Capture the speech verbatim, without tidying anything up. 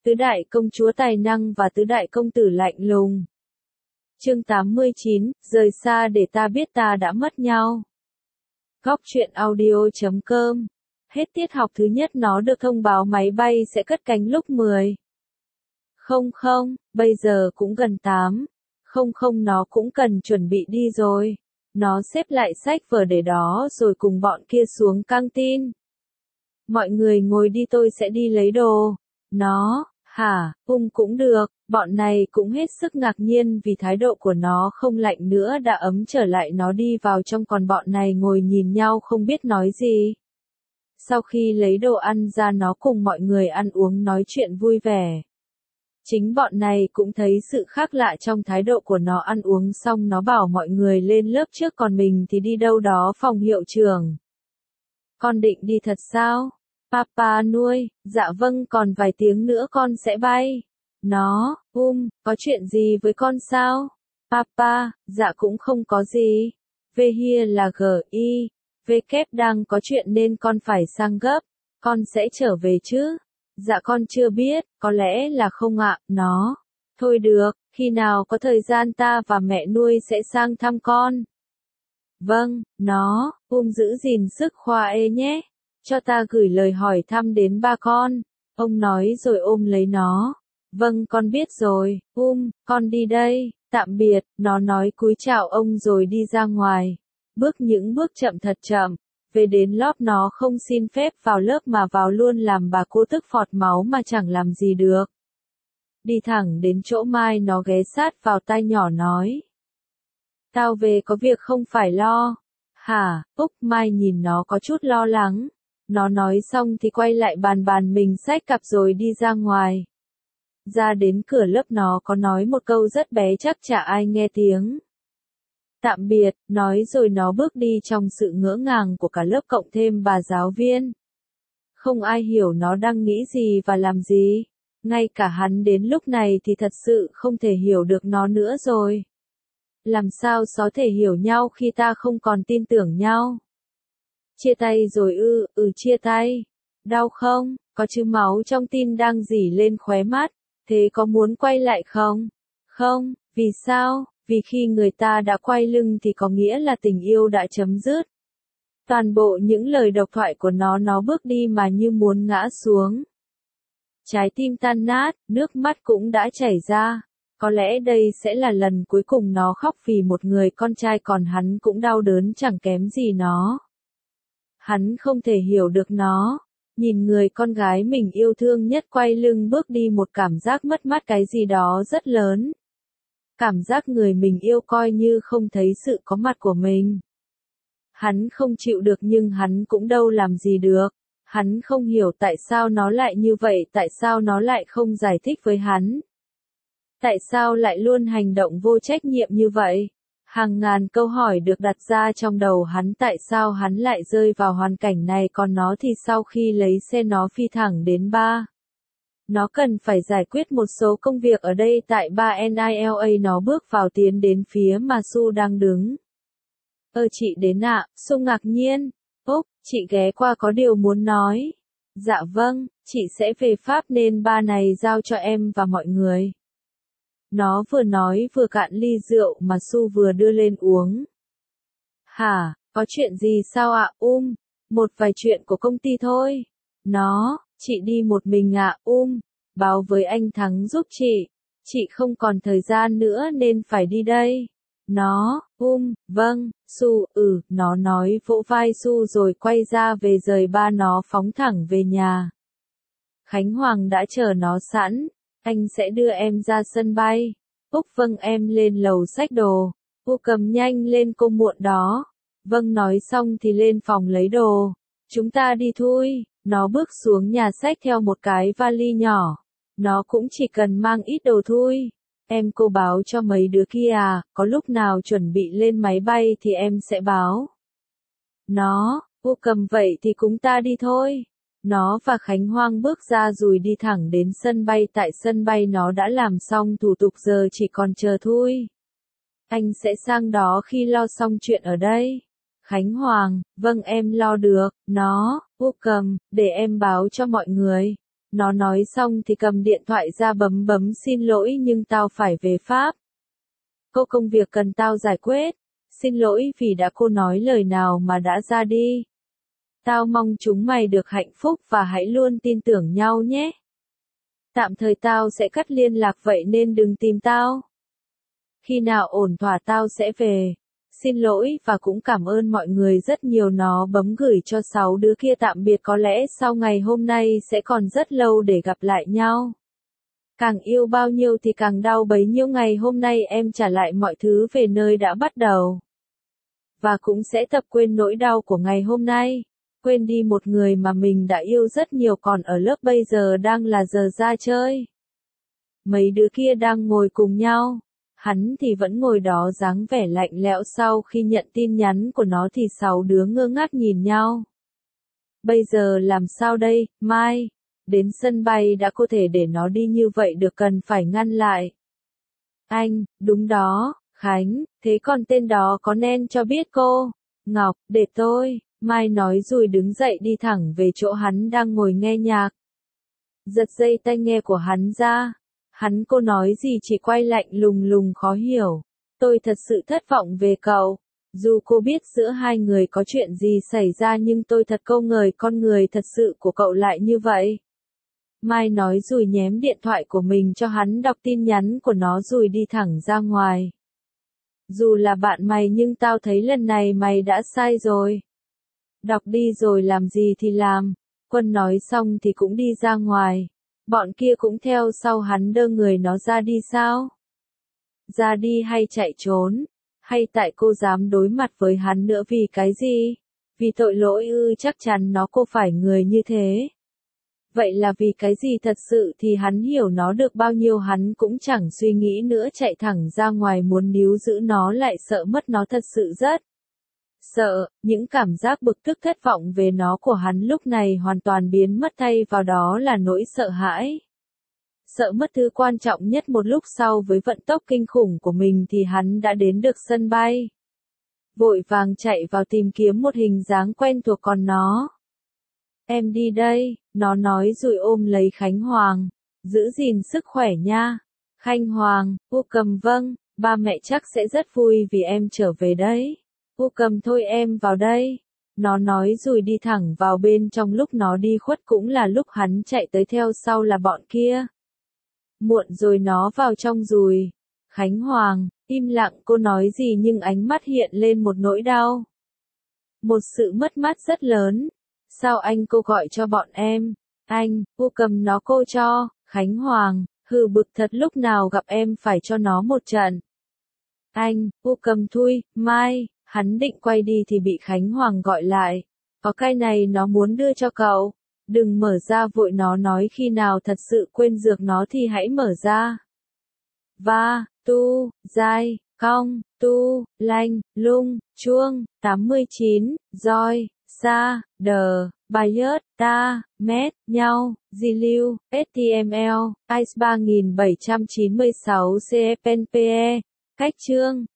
Tứ đại công chúa tài năng và tứ đại công tử lạnh lùng. Chương tám mươi chín, rời xa để ta biết ta đã mất nhau. Góc truyện audio chấm com. Hết tiết học thứ nhất nó được thông báo máy bay sẽ cất cánh lúc mười. Không không, bây giờ cũng gần tám. Không không nó cũng cần chuẩn bị đi rồi. Nó xếp lại sách vở để đó rồi cùng bọn kia xuống căng tin. Mọi người ngồi đi tôi sẽ đi lấy đồ. Nó, hả, ung cũng được, bọn này cũng hết sức ngạc nhiên vì thái độ của nó không lạnh nữa đã ấm trở lại nó đi vào trong còn bọn này ngồi nhìn nhau không biết nói gì. Sau khi lấy đồ ăn ra nó cùng mọi người ăn uống nói chuyện vui vẻ. Chính bọn này cũng thấy sự khác lạ trong thái độ của nó ăn uống xong nó bảo mọi người lên lớp trước còn mình thì đi đâu đó phòng hiệu trưởng. Con định đi thật sao? Papa nuôi, dạ vâng còn vài tiếng nữa con sẽ bay. Nó, um, có chuyện gì với con sao? Papa, dạ cũng không có gì. Về here là G I, V kép đang có chuyện nên con phải sang gấp. Con sẽ trở về chứ? Dạ con chưa biết, có lẽ là không ạ, nó. Thôi được, khi nào có thời gian ta và mẹ nuôi sẽ sang thăm con. Vâng, nó, um giữ gìn sức khỏe nhé. Cho ta gửi lời hỏi thăm đến ba con. Ông nói rồi ôm lấy nó. Vâng con biết rồi, um, con đi đây, tạm biệt, nó nói cúi chào ông rồi đi ra ngoài. Bước những bước chậm thật chậm. Về đến lớp nó không xin phép vào lớp mà vào luôn làm bà cô tức phọt máu mà chẳng làm gì được. Đi thẳng đến chỗ Mai nó ghé sát vào tai nhỏ nói. Tao về có việc không phải lo. Hả, Úc Mai nhìn nó có chút lo lắng. Nó nói xong thì quay lại bàn bàn mình xách cặp rồi đi ra ngoài. Ra đến cửa lớp nó có nói một câu rất bé chắc chả ai nghe tiếng. Tạm biệt, nói rồi nó bước đi trong sự ngỡ ngàng của cả lớp cộng thêm bà giáo viên. Không ai hiểu nó đang nghĩ gì và làm gì. Ngay cả hắn đến lúc này thì thật sự không thể hiểu được nó nữa rồi. Làm sao có thể hiểu nhau khi ta không còn tin tưởng nhau? Chia tay rồi ư, ừ chia tay. Đau không? Có chứ máu trong tim đang rỉ lên khóe mắt. Thế có muốn quay lại không? Không, vì sao? Vì khi người ta đã quay lưng thì có nghĩa là tình yêu đã chấm dứt. Toàn bộ những lời độc thoại của nó nó bước đi mà như muốn ngã xuống. Trái tim tan nát, nước mắt cũng đã chảy ra. Có lẽ đây sẽ là lần cuối cùng nó khóc vì một người con trai còn hắn cũng đau đớn chẳng kém gì nó. Hắn không thể hiểu được nó. Nhìn người con gái mình yêu thương nhất quay lưng bước đi một cảm giác mất mát cái gì đó rất lớn. Cảm giác người mình yêu coi như không thấy sự có mặt của mình. Hắn không chịu được nhưng hắn cũng đâu làm gì được. Hắn không hiểu tại sao nó lại như vậy, tại sao nó lại không giải thích với hắn. Tại sao lại luôn hành động vô trách nhiệm như vậy? Hàng ngàn câu hỏi được đặt ra trong đầu hắn tại sao hắn lại rơi vào hoàn cảnh này còn nó thì sau khi lấy xe nó phi thẳng đến ba. Nó cần phải giải quyết một số công việc ở đây tại ba Nila nó bước vào tiến đến phía mà Su đang đứng. Ơ chị đến ạ, à? Su ngạc nhiên. Úc, chị ghé qua có điều muốn nói. Dạ vâng, chị sẽ về Pháp nên ba này giao cho em và mọi người. Nó vừa nói vừa cạn ly rượu mà Su vừa đưa lên uống. Hả, có chuyện gì sao ạ, um? Một vài chuyện của công ty thôi. Nó, chị đi một mình ạ, um. Báo với anh Thắng giúp chị. Chị không còn thời gian nữa nên phải đi đây. Nó, um, vâng, Su, ừ, nó nói vỗ vai Su rồi quay ra về rời ba nó phóng thẳng về nhà. Khánh Hoàng đã chờ nó sẵn. Anh sẽ đưa em ra sân bay. Úc vâng em lên lầu xách đồ. Cô cầm nhanh lên cô muộn đó. Vâng nói xong thì lên phòng lấy đồ. Chúng ta đi thôi. Nó bước xuống nhà xách theo một cái vali nhỏ. Nó cũng chỉ cần mang ít đồ thôi. Em cô báo cho mấy đứa kia à, có lúc nào chuẩn bị lên máy bay thì em sẽ báo. Nó, cô cầm vậy thì chúng ta đi thôi. Nó và Khánh Hoang bước ra rồi đi thẳng đến sân bay tại sân bay nó đã làm xong thủ tục giờ chỉ còn chờ thôi. Anh sẽ sang đó khi lo xong chuyện ở đây. Khánh Hoàng, vâng em lo được, nó, cô cầm, để em báo cho mọi người. Nó nói xong thì cầm điện thoại ra bấm bấm xin lỗi nhưng tao phải về Pháp. Cô công việc cần tao giải quyết. Xin lỗi vì đã cô nói lời nào mà đã ra đi. Tao mong chúng mày được hạnh phúc và hãy luôn tin tưởng nhau nhé. Tạm thời tao sẽ cắt liên lạc vậy nên đừng tìm tao. Khi nào ổn thỏa tao sẽ về. Xin lỗi và cũng cảm ơn mọi người rất nhiều. Nó bấm gửi cho sáu đứa kia tạm biệt, có lẽ sau ngày hôm nay sẽ còn rất lâu để gặp lại nhau. Càng yêu bao nhiêu thì càng đau bấy nhiêu. Ngày hôm nay em trả lại mọi thứ về nơi đã bắt đầu. Và cũng sẽ tập quên nỗi đau của ngày hôm nay. Quên đi một người mà mình đã yêu rất nhiều, còn ở lớp bây giờ đang là giờ ra chơi. Mấy đứa kia đang ngồi cùng nhau. Hắn thì vẫn ngồi đó dáng vẻ lạnh lẽo. Sau khi nhận tin nhắn của nó thì sáu đứa ngơ ngác nhìn nhau. Bây giờ làm sao đây, Mai? Đến sân bay đã có thể để nó đi như vậy được, cần phải ngăn lại. Anh, đúng đó, Khánh, thế còn tên đó có nên cho biết cô? Ngọc, để tôi. Mai nói rồi đứng dậy đi thẳng về chỗ hắn đang ngồi nghe nhạc. Giật dây tai nghe của hắn ra. Hắn cô nói gì chỉ quay lạnh lùng lùng khó hiểu. Tôi thật sự thất vọng về cậu. Dù cô biết giữa hai người có chuyện gì xảy ra nhưng tôi thật không ngờ con người thật sự của cậu lại như vậy. Mai nói rồi nhém điện thoại của mình cho hắn đọc tin nhắn của nó rồi đi thẳng ra ngoài. Dù là bạn mày nhưng tao thấy lần này mày đã sai rồi. Đọc đi rồi làm gì thì làm. Quân nói xong thì cũng đi ra ngoài. Bọn kia cũng theo sau hắn, đơ người nó ra đi sao? Ra đi hay chạy trốn? Hay tại cô dám đối mặt với hắn nữa vì cái gì? Vì tội lỗi ư? Chắc chắn nó cô phải người như thế. Vậy là vì cái gì thật sự thì hắn hiểu nó được bao nhiêu, hắn cũng chẳng suy nghĩ nữa, chạy thẳng ra ngoài muốn níu giữ nó lại, sợ mất nó, thật sự rất sợ. Những cảm giác bực tức thất vọng về nó của hắn lúc này hoàn toàn biến mất, thay vào đó là nỗi sợ hãi. Sợ mất thứ quan trọng nhất. Một lúc sau với vận tốc kinh khủng của mình thì hắn đã đến được sân bay. Vội vàng chạy vào tìm kiếm một hình dáng quen thuộc, còn nó. Em đi đây, nó nói rồi ôm lấy Khánh Hoàng. Giữ gìn sức khỏe nha. Khánh Hoàng, U Cầm vâng, ba mẹ chắc sẽ rất vui vì em trở về đấy. U Cầm thôi em vào đây. Nó nói rồi đi thẳng vào bên trong. Lúc nó đi khuất cũng là lúc hắn chạy tới, theo sau là bọn kia. Muộn rồi, nó vào trong rồi. Khánh Hoàng, im lặng, cô nói gì nhưng ánh mắt hiện lên một nỗi đau. Một sự mất mát rất lớn. Sao anh cô gọi cho bọn em? Anh, U Cầm nó cô cho. Khánh Hoàng, hừ bực thật, lúc nào gặp em phải cho nó một trận. Anh, U Cầm thui, Mai, hắn định quay đi thì bị Khánh Hoàng gọi lại. Có cái này nó muốn đưa cho cậu. Đừng mở ra vội, nó nói khi nào thật sự quên dược nó thì hãy mở ra. Va, tu, dai, cong, tu, lanh, lung, chuông, tám mươi chín, roi, sa, đờ, bias, ta, met, nhau, di lưu, ếch ti em lờ, i ét ba nghìn bảy trăm chín mươi sáu xê ép en pê e, cách chương.